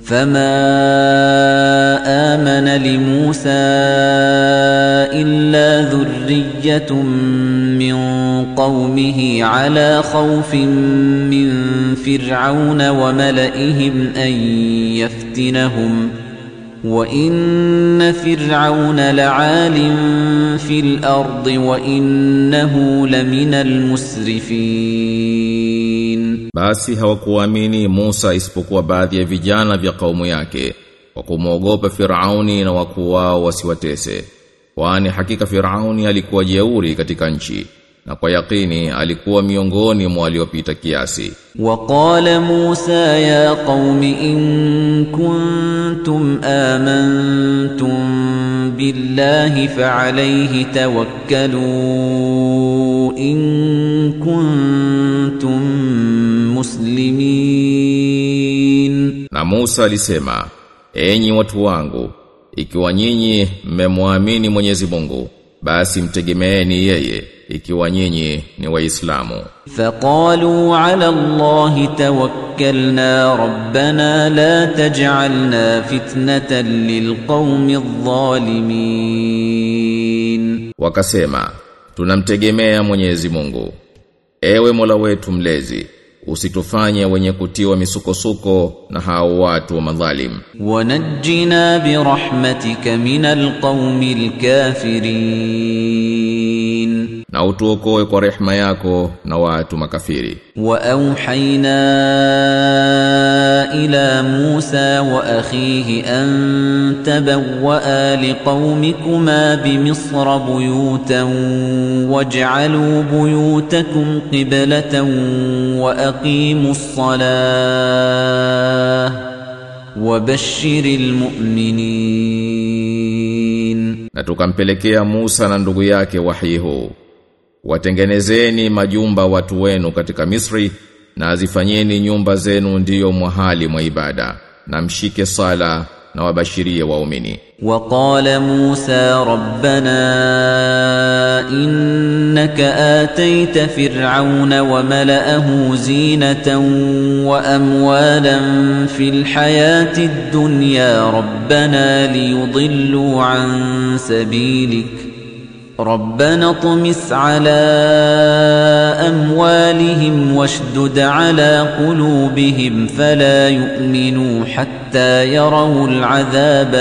فما آمن لموسى إلا ذرية من قومه على خوف من فرعون وملئهم أن يفتنهم وإن فرعون لعال في الأرض وإنه لمن المسرفين. Basi hawakuamini Musa isipokuwa baadhi ya vijana vya kaumu yake kwa kumwogopa Firauni na wakuu wao wasiwatese, kwani hakika Firauni alikuwa jeuri katika nchi na kwa yakini alikuwa miongoni mwa waliopita kiasi. Waqala Musa ya qaumi in kuntum amantum billahi fa'alayhi tawakkalu in kuntum muslimin. Na Musa alisema, enyi watu wangu, ikiwa nyinyi mmemwamini Mwenyezi Mungu, basi mtegemeeni yeye ikiwa nyinyi ni waislamu. Faqalu ala Allahi tawakkalna rabbana la taj'alna fitnatan lilqawmi adh-dhalimin. Wakasema, tunamtegemea Mwenyezi Mungu, ewe Mola wetu mlezi, usitufanye wenye kutiwa misukosuko na hao watu wa madhalim. Wanajjina birahmatika minal qawmil kafirin, na utuokoe kwa rehema yako na watu makafiri. Wa auhayna ila Musa wa akhihi an tabawwa liqaumikuma bimisra buyutan waj'alu buyutakum qiblatan wa aqimus salah wa bashshiril mu'minin. Na tukampelekea Musa na ndugu yake wahi huu, watengenezeni majumba watu wenu katika Misri na azifanyeni nyumba zenu ndiyo mahali mwa ibada, na mshike sala na wabashirie waumini. Waqala Musa rabbana innaka atayta fir'auna wa mala'ahu zinatan wa amwalan fil hayati ad-dunya rabbana liyudillu an sabilik ربنا طمس على أموالهم واشدد على قلوبهم فلا يؤمنوا حتى يروا العذاب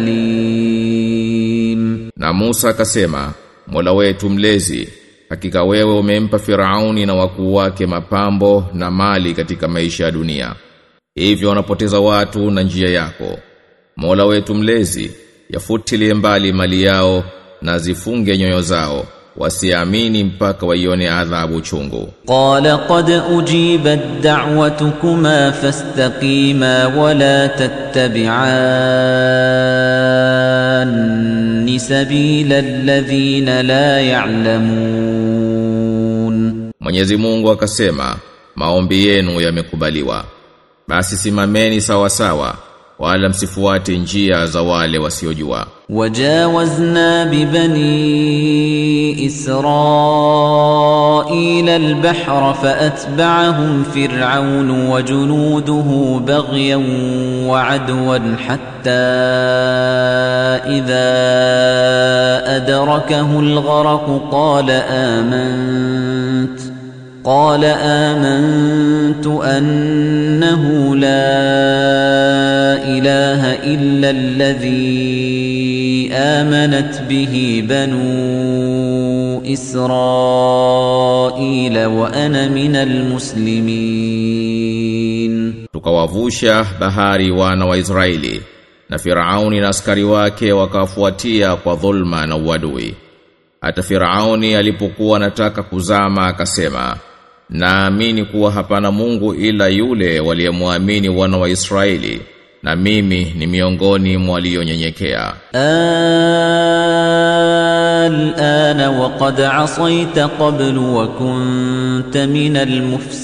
الأليم. Na Musa akasema, Mola wetu mlezi, hakika wewe umempa Firauni na wakuu wake mapambo na mali katika maisha ya dunia, hivyo wanapoteza watu na njia yako. Mola wetu mlezi, yafutilie mbali mali yao na zifunge nyoyo zao, wasiamini mpaka waione adhabu chungu. Qala qad ujibat da'watukuma fastaqima wa la tattabi'an sabila alladhina la ya'lamun. Mwenyezi Mungu akasema, maombi yenu yamekubaliwa, basi simameni sawa sawa, wala msifuate njia za wale wasiojua. Wajawazna bibani Israila al-bahra faatba'ahum fir'aun wa junuduhu baghyan wa 'adwan hatta idha adrakahu al-gharq قال آمنت أنه لا إله إلا الذي آمنت به بنو إسرائيل وأنا من المسلمين. Tukawavusha bahari wana wa Israeli, na Firauni na askari wake wakafuatia kwa dhulma na uadui. Hata Firauni alipokuwa anataka kuzama akasema, naamini kuwa hapana Mungu ila yule waliyemwamini wana wa Israeli, na mimi ni miongoni mwa walionyenyekea. Al-ana wa qad asayta qablu wa kunta minal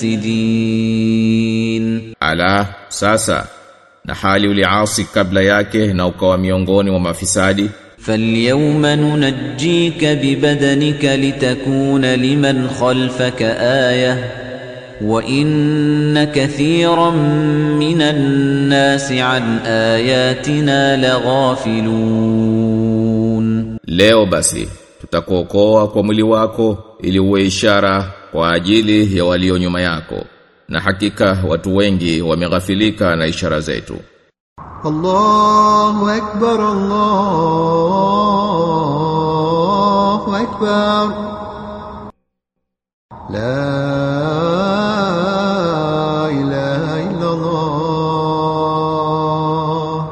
mufsidin. Ala, sasa na hali uliasi kabla yake na ukawa miongoni mwa mafisadi. فَالْيَوْمَ نُنَجِّيكَ بِبَدَنِكَ لِتَكُونَ لِمَنْ خَلْفَكَ آيَةً وَإِنَّ كَثِيرًا مِنَ النَّاسِ عَنْ آيَاتِنَا لَغَافِلُونَ. Leo basi tutakuokoa kwa mwili wako ili uwe ishara kwa ajili ya walio nyuma yako, na hakika watu wengi wameghafilika na ishara zetu. Allahu Akbar, Allahu Akbar. La ilaha illa Allah.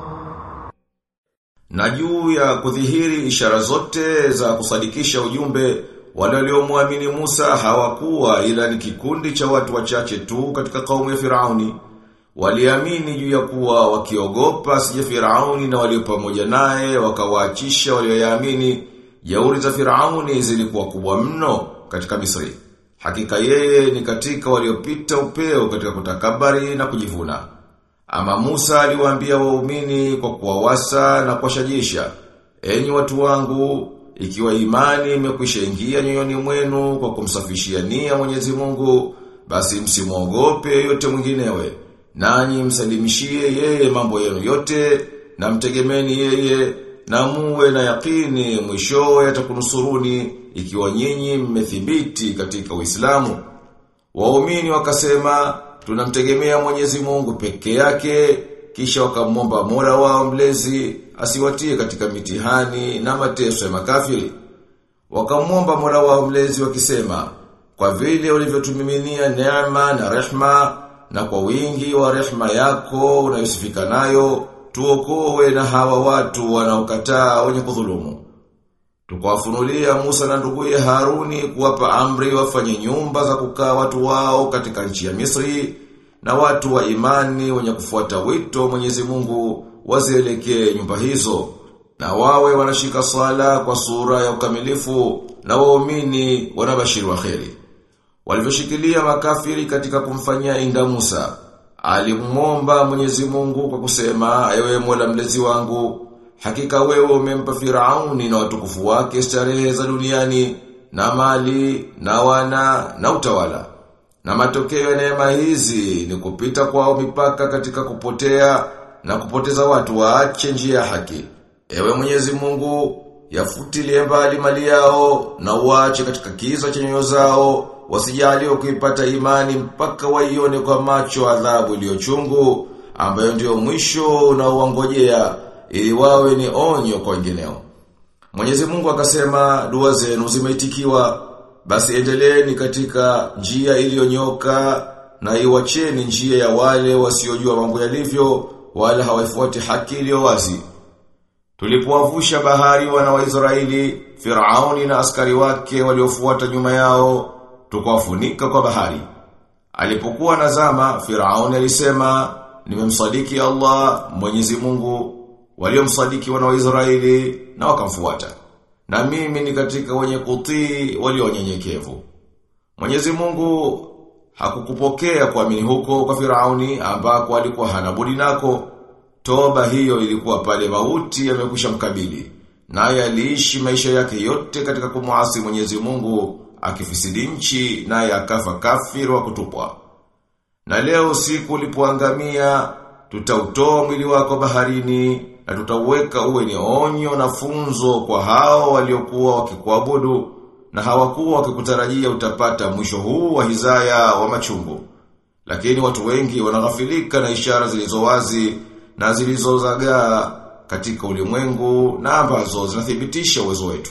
Na juu ya kudhihiri ishara zote za kusadikisha ujumbe, wale waliomwamini Musa hawakuwa ila ni kikundi cha watu wachache tu katika kaumu ya Firauni. Waliamini juu ya kuwa wakiogopa sije Firauni na walio pamoja naye wakawaachisha walioyaamini. Jeuri za Firauni zilikuwa kubwa mno katika Misri. Hakika yeye ni katika waliopita upeo katika kutakabari na kujivuna. Ama Musa aliwaambia waumini kwa kuwawasa na kuwashajisha, enyi watu wangu, ikiwa imani imekwisha ingia nyoyoni mwenu kwa kumsafishia nia Mwenyezi Mungu, basi msimwogope yote mwinginewe, nanyi msalimishie yeye mambo yenu yote, na mtegemeni yeye, na muwe na yakini mwisho yatakunusuruni ikiwa nyinyi mmethibiti katika Uislamu. Waumini wakasema, tunamtegemea Mwenyezi Mungu peke yake, kisha wakamwomba Mola wao mlezi asiwatie katika mitihani na mateso ya makafiri. Wakamwomba Mola wao mlezi wakisema, kwa vile ulivyotumiminia neema na rehma, na kwa wingi wa rehma yako unayosifika nayo, tuokoe na hawa watu wanaokataa wenye kudhulumu. Tukawafunulia Musa na nduguye Haruni kuwapa amri wafanye nyumba za kukaa watu wao katika nchi ya Misri, na watu wa imani wenye kufuata wito wa Mwenyezi Mungu wazielekee nyumba hizo, na wawe wanashika sala kwa sura ya ukamilifu, na waumini wanabashiri wa kheri. Walivyoshikilia makafiri katika kumfanyia inda Musa, alimwomba Mwenyezi Mungu kwa kusema, ewe Mola mlezi wangu, hakika wewe umempa Firauni na watukufu wake starehe za duniani, na mali, na wana, na utawala. Na matokeo ya neema hizi ni kupita kwao mipaka katika kupotea na kupoteza watu waache njia ya haki. Ewe Mwenyezi Mungu, yafutilie mbali mali yao na uache katika kiza cha nyoyo zao, wasijalie kuipata imani mpaka waione kwa macho adhabu iliyochungu, ambayo ndio mwisho unaoangojea, ili wawe ni onyo kwa wengineo. Mwenyezi Mungu akasema, dua zenu zimeitikiwa, basi endeleeni katika njia iliyonyoka, na iwacheni njia ya wale wasiojua mambo yalivyo, wala hawaifuati haki iliyo wazi. Tulipowavusha bahari wana wa Israeli, Firauni na askari wake waliofuata nyuma yao, tukawafunika kwa bahari. Alipokuwa nazama, Firauni alisema, nimemsadiki Allah Mwenyezi Mungu. Waliomsadiki wana wa Israeli na wakamfuata, na mimi ni katika wenye kutii walionyenyekevu. Mwenyezi Mungu hakukupokea kuamini huko kwa Firauni ambako alikuwa hana budi nako. Toba hiyo ilikuwa pale mauti yamekwisha mkabili, naye aliishi maisha yake yote katika kumuasi Mwenyezi Mungu, akifisidi nchi, naye akafa kafiri wa kutupwa. Na leo siku ulipoangamia, tutautoa mwili wako baharini, na tutauweka uwe ni onyo na funzo kwa hao waliokuwa wakikuabudu, na hawakuwa wakikutarajia utapata mwisho huu wa hizaya wa machungu. Lakini watu wengi wanaghafilika na ishara zilizowazi na zilizozagaa katika ulimwengu, na ambazo zinathibitisha uwezo wetu.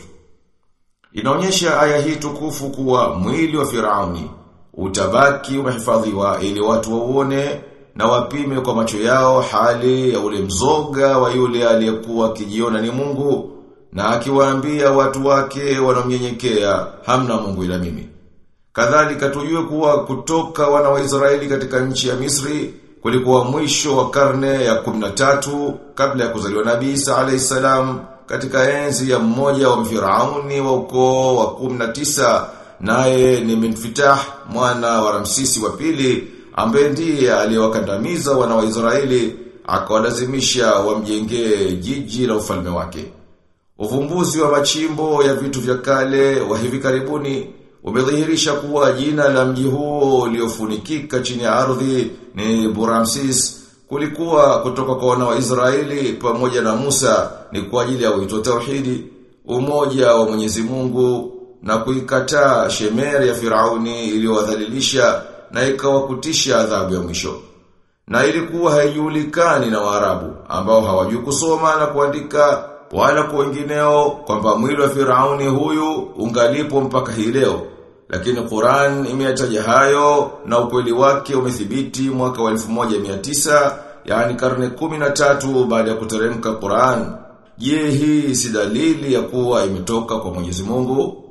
Inaonyesha aya hii tukufu kuwa mwili wa Firauni utabaki umehifadhiwa ili watu wauone na wapime kwa macho yao hali ya ule mzoga wa yule aliyekuwa akijiona ni Mungu, na akiwaambia watu wake wanaomnyenyekea, hamna Mungu ila mimi. Kadhalika tujue kuwa kutoka wana wa Israeli katika nchi ya Misri kulikuwa mwisho wa karne ya 13 kabla ya kuzaliwa Nabii Isa alayhisalam, katika enzi ya mmoja wa Firauni wa ukoo wa 19, naye ni Minfitah mwana wa Ramsisi wa pili, ambaye ndiye aliyewakandamiza wana wa Israeli, akawalazimisha wamjengee jiji la ufalme wake. Uvumbuzi wa machimbo ya vitu vya kale wa hivi karibuni umedhihirisha kuwa jina la mji huo uliofunikika chini ya ardhi ni Buramsis kulikuwa kutoka kwa wana wa Israeli pamoja na Musa ni kwa ajili ya wito tauhidi, umoja wa Mwenyezi Mungu na kuikataa shemeri ya Firauni iliyowadhalilisha na ikawakutisha adhabu ya mwisho. Na ilikuwa haijulikani na Waarabu ambao hawajui kusoma na kuandika wala kwa wengineo kwamba mwili wa Firauni huyu ungalipo mpaka hii leo. Lakini Qur'an imeyataja hayo na ukweli wake umethibiti mwaka wa 1900, yani karne 13 baada ya kuteremka Qur'an. Je, hii si dalili ya kuwa imetoka kwa Mwenyezi Mungu?